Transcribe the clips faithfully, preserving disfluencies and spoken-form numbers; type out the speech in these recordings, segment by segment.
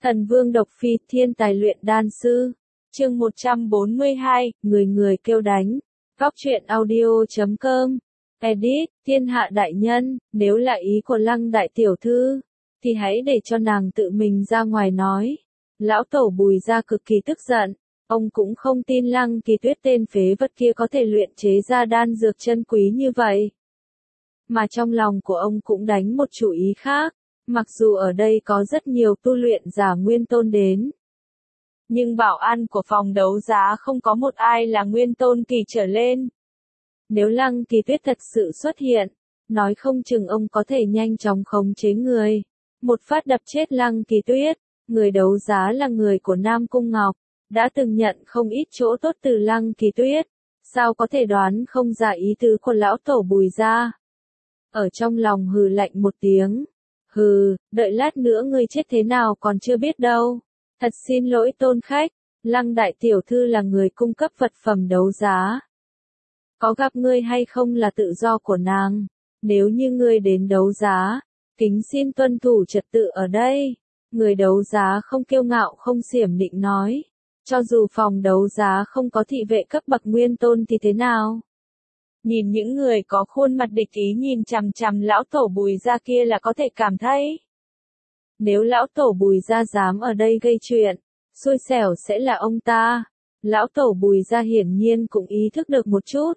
Thần Vương Độc Phi, thiên tài luyện đan sư. Chương một trăm bốn mươi hai, người người kêu đánh. Góc truyện audio chấm com. Edit, thiên hạ đại nhân, nếu là ý của Lăng đại tiểu thư, thì hãy để cho nàng tự mình ra ngoài nói. Lão tổ Bùi gia cực kỳ tức giận, ông cũng không tin Lăng Kỳ Tuyết tên phế vật kia có thể luyện chế ra đan dược chân quý như vậy. Mà trong lòng của ông cũng đánh một chủ ý khác. Mặc dù ở đây có rất nhiều tu luyện giả nguyên tôn đến, nhưng bảo an của phòng đấu giá không có một ai là nguyên tôn kỳ trở lên. Nếu Lăng Kỳ Tuyết thật sự xuất hiện, nói không chừng ông có thể nhanh chóng khống chế người, một phát đập chết Lăng Kỳ Tuyết. Người đấu giá là người của Nam Cung Ngọc, đã từng nhận không ít chỗ tốt từ Lăng Kỳ Tuyết, sao có thể đoán không ra ý tứ của lão tổ Bùi gia. Ở trong lòng hừ lạnh một tiếng. Hừ, đợi lát nữa ngươi chết thế nào còn chưa biết đâu. Thật xin lỗi tôn khách, Lăng đại tiểu thư là người cung cấp vật phẩm đấu giá. Có gặp ngươi hay không là tự do của nàng. Nếu như ngươi đến đấu giá, kính xin tuân thủ trật tự ở đây. Người đấu giá không kiêu ngạo không xiểm nịnh nói. Cho dù phòng đấu giá không có thị vệ cấp bậc nguyên tôn thì thế nào? Nhìn những người có khuôn mặt địch ý nhìn chằm chằm lão tổ Bùi gia kia là có thể cảm thấy. Nếu lão tổ Bùi gia dám ở đây gây chuyện, xui xẻo sẽ là ông ta. Lão tổ Bùi gia hiển nhiên cũng ý thức được một chút.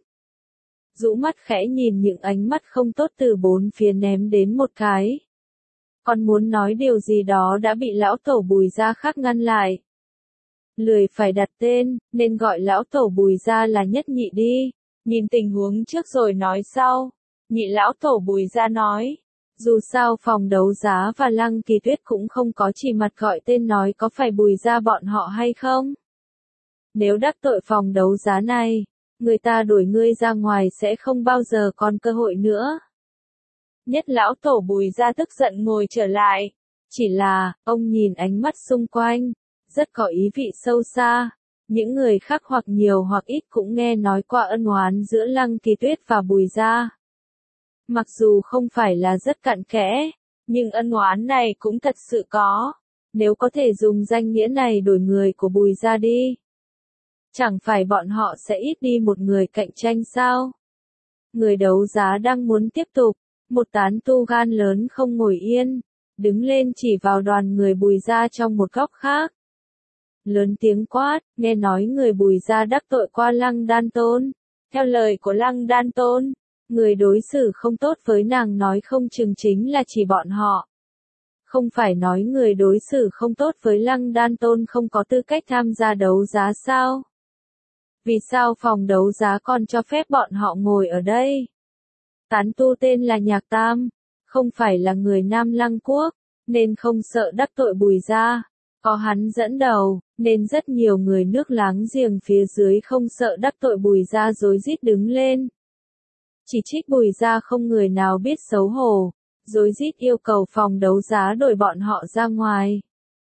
Rũ mắt khẽ nhìn những ánh mắt không tốt từ bốn phía ném đến một cái. Còn muốn nói điều gì đó đã bị lão tổ Bùi gia khác ngăn lại. Lười phải đặt tên, nên gọi lão tổ Bùi gia là Nhất Nhị đi. Nhìn tình huống trước rồi nói sau. Nhị lão tổ Bùi gia nói. Dù sao phòng đấu giá và Lăng Kỳ Tuyết cũng không có chỉ mặt gọi tên nói có phải Bùi gia bọn họ hay không. Nếu đắc tội phòng đấu giá này, người ta đuổi ngươi ra ngoài sẽ không bao giờ còn cơ hội nữa. Nhất lão tổ Bùi gia tức giận ngồi trở lại. Chỉ là, ông nhìn ánh mắt xung quanh, rất có ý vị sâu xa. Những người khác hoặc nhiều hoặc ít cũng nghe nói qua ân oán giữa Lăng Kỳ Tuyết và Bùi gia. Mặc dù không phải là rất cặn kẽ, nhưng ân oán này cũng thật sự có. Nếu có thể dùng danh nghĩa này đổi người của Bùi gia đi, chẳng phải bọn họ sẽ ít đi một người cạnh tranh sao? Người đấu giá đang muốn tiếp tục, một tán tu gan lớn không ngồi yên, đứng lên chỉ vào đoàn người Bùi gia trong một góc khác. Lớn tiếng quát, nghe nói người Bùi gia đắc tội qua Lăng Đan Tôn. Theo lời của Lăng Đan Tôn, người đối xử không tốt với nàng nói không chừng chính là chỉ bọn họ. Không phải nói người đối xử không tốt với Lăng Đan Tôn không có tư cách tham gia đấu giá sao? Vì sao phòng đấu giá còn cho phép bọn họ ngồi ở đây? Tán tu tên là Nhạc Tam, không phải là người Nam Lăng Quốc, nên không sợ đắc tội Bùi gia. Có hắn dẫn đầu, nên rất nhiều người nước láng giềng phía dưới không sợ đắc tội Bùi gia rối rít đứng lên. Chỉ trích Bùi gia không người nào biết xấu hổ, rối rít yêu cầu phòng đấu giá đổi bọn họ ra ngoài.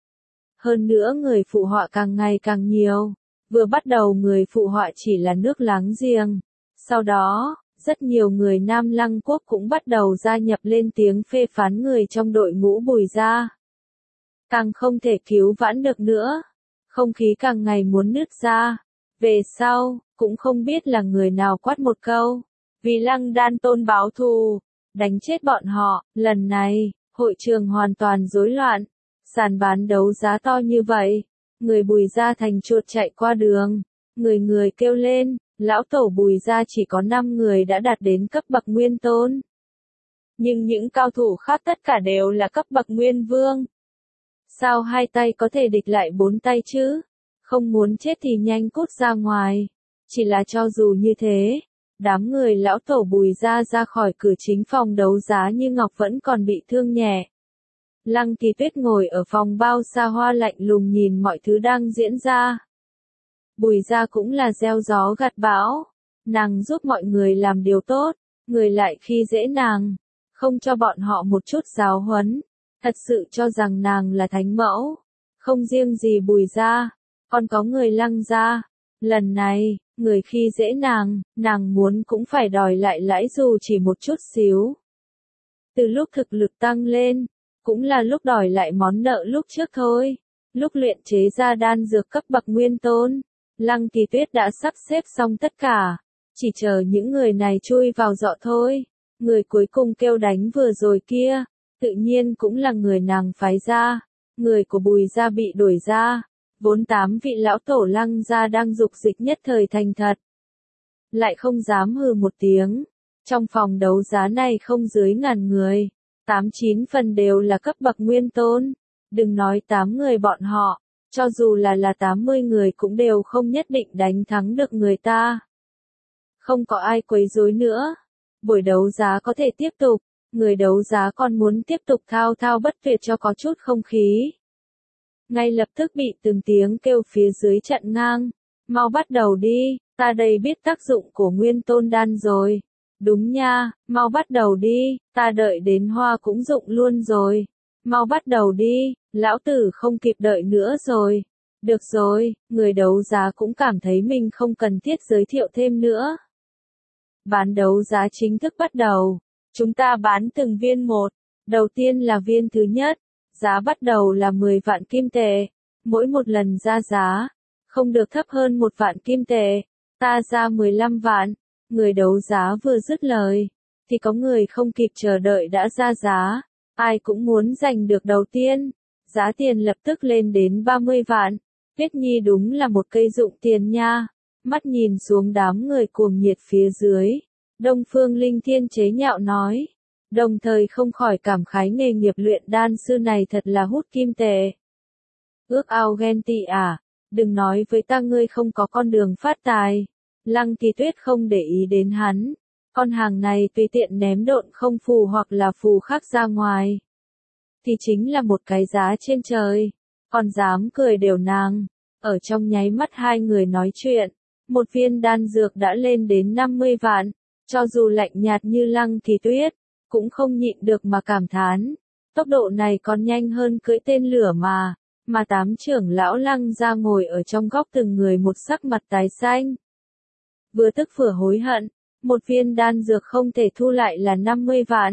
Hơn nữa người phụ họa càng ngày càng nhiều, vừa bắt đầu người phụ họa chỉ là nước láng giềng, sau đó, rất nhiều người Nam Lăng Quốc cũng bắt đầu gia nhập lên tiếng phê phán người trong đội ngũ Bùi gia. Càng không thể cứu vãn được nữa. Không khí càng ngày muốn nứt ra. Về sau, cũng không biết là người nào quát một câu. Vì Lăng Đan Tôn báo thù, đánh chết bọn họ. Lần này, hội trường hoàn toàn rối loạn. Sàn bán đấu giá to như vậy. Người Bùi gia thành chuột chạy qua đường. Người người kêu lên, lão tổ Bùi gia chỉ có năm người đã đạt đến cấp bậc nguyên tôn. Nhưng những cao thủ khác tất cả đều là cấp bậc nguyên vương. Sao hai tay có thể địch lại bốn tay chứ? Không muốn chết thì nhanh cút ra ngoài. Chỉ là cho dù như thế, đám người lão tổ Bùi gia ra khỏi cửa chính phòng đấu giá như ngọc vẫn còn bị thương nhẹ. Lăng Kỳ Tuyết ngồi ở phòng bao xa hoa lạnh lùng nhìn mọi thứ đang diễn ra. Bùi gia cũng là gieo gió gặt bão. Nàng giúp mọi người làm điều tốt, người lại khi dễ nàng, không cho bọn họ một chút giáo huấn. Thật sự cho rằng nàng là thánh mẫu. Không riêng gì Bùi gia, còn có người Lăng gia. Lần này, người khi dễ nàng, nàng muốn cũng phải đòi lại lãi dù chỉ một chút xíu. Từ lúc thực lực tăng lên, cũng là lúc đòi lại món nợ lúc trước thôi. Lúc luyện chế ra đan dược cấp bậc nguyên tôn, Lăng Kỳ Tuyết đã sắp xếp xong tất cả, chỉ chờ những người này chui vào dọ thôi. Người cuối cùng kêu đánh vừa rồi kia, tự nhiên cũng là người nàng phái ra, người của Bùi gia bị đuổi ra, vốn tám vị lão tổ Lăng gia đang dục dịch nhất thời thành thật. Lại không dám hừ một tiếng, trong phòng đấu giá này không dưới ngàn người, tám chín phần đều là cấp bậc nguyên tôn, đừng nói tám người bọn họ, cho dù là là tám mươi người cũng đều không nhất định đánh thắng được người ta. Không có ai quấy rối nữa. Buổi đấu giá có thể tiếp tục, người đấu giá còn muốn tiếp tục thao thao bất tuyệt cho có chút không khí. Ngay lập tức bị từng tiếng kêu phía dưới chặn ngang. Mau bắt đầu đi, ta đây biết tác dụng của nguyên tôn đan rồi. Đúng nha, mau bắt đầu đi, ta đợi đến hoa cũng dụng luôn rồi. Mau bắt đầu đi, lão tử không kịp đợi nữa rồi. Được rồi, người đấu giá cũng cảm thấy mình không cần thiết giới thiệu thêm nữa. Bán đấu giá chính thức bắt đầu. Chúng ta bán từng viên một. Đầu tiên là viên thứ nhất. Giá bắt đầu là mười vạn kim tệ. Mỗi một lần ra giá, không được thấp hơn một vạn kim tệ. Ta ra mười lăm vạn. Người đấu giá vừa dứt lời, thì có người không kịp chờ đợi đã ra giá. Ai cũng muốn giành được đầu tiên. Giá tiền lập tức lên đến ba mươi vạn. Tuyết Nhi đúng là một cây dụng tiền nha. Mắt nhìn xuống đám người cuồng nhiệt phía dưới, Đông Phương Linh Thiên chế nhạo nói, đồng thời không khỏi cảm khái nghề nghiệp luyện đan sư này thật là hút kim tệ. Ước ao ghen tị à, đừng nói với ta ngươi không có con đường phát tài. Lăng Kỳ Tuyết không để ý đến hắn, con hàng này tùy tiện ném độn không phù hoặc là phù khác ra ngoài, thì chính là một cái giá trên trời, còn dám cười đều nàng. Ở trong nháy mắt hai người nói chuyện, một viên đan dược đã lên đến năm mươi vạn, cho dù lạnh nhạt như Lăng Kỳ Tuyết, cũng không nhịn được mà cảm thán. Tốc độ này còn nhanh hơn cưỡi tên lửa mà, mà tám trưởng lão Lăng gia ngồi ở trong góc từng người một sắc mặt tái xanh. Vừa tức vừa hối hận, một viên đan dược không thể thu lại là năm mươi vạn.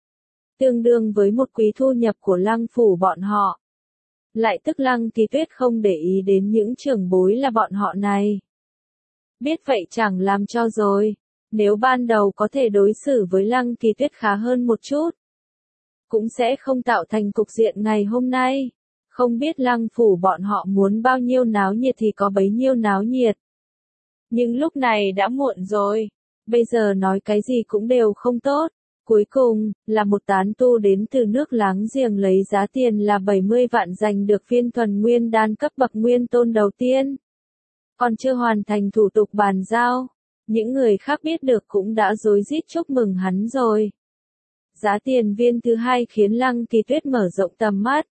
Tương đương với một quý thu nhập của Lăng phủ bọn họ. Lại tức Lăng Kỳ Tuyết không để ý đến những trưởng bối là bọn họ này. Biết vậy chẳng làm cho rồi, nếu ban đầu có thể đối xử với Lăng Kỳ Tuyết khá hơn một chút, cũng sẽ không tạo thành cục diện ngày hôm nay. Không biết Lăng phủ bọn họ muốn bao nhiêu náo nhiệt thì có bấy nhiêu náo nhiệt. Nhưng lúc này đã muộn rồi, bây giờ nói cái gì cũng đều không tốt. Cuối cùng, là một tán tu đến từ nước láng giềng lấy giá tiền là bảy mươi vạn giành được viên thuần nguyên đan cấp bậc nguyên tôn đầu tiên. Còn chưa hoàn thành thủ tục bàn giao, những người khác biết được cũng đã rối rít chúc mừng hắn rồi. Giá tiền viên thứ hai khiến Lăng Kỳ Tuyết mở rộng tầm mắt.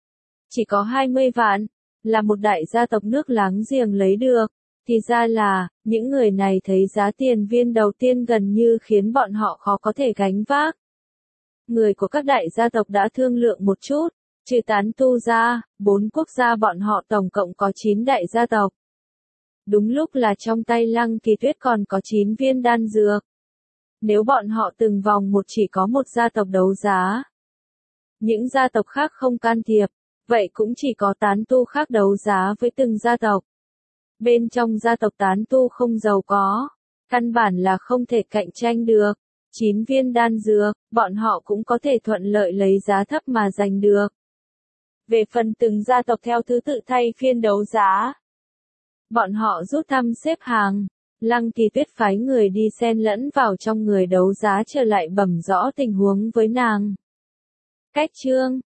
Chỉ có hai mươi vạn, là một đại gia tộc nước láng giềng lấy được. Thì ra là, những người này thấy giá tiền viên đầu tiên gần như khiến bọn họ khó có thể gánh vác. Người của các đại gia tộc đã thương lượng một chút, trừ tán tu ra, bốn quốc gia bọn họ tổng cộng có chín đại gia tộc. Đúng lúc là trong tay Lăng Kỳ Tuyết còn có chín viên đan dược. Nếu bọn họ từng vòng một chỉ có một gia tộc đấu giá, những gia tộc khác không can thiệp, vậy cũng chỉ có tán tu khác đấu giá với từng gia tộc. Bên trong gia tộc tán tu không giàu có, căn bản là không thể cạnh tranh được. Chín viên đan dược, bọn họ cũng có thể thuận lợi lấy giá thấp mà giành được. Về phần từng gia tộc theo thứ tự thay phiên đấu giá, bọn họ rút thăm xếp hàng. Lăng Kỳ Tuyết phái người đi xen lẫn vào trong người đấu giá trở lại bẩm rõ tình huống với nàng. Cách chương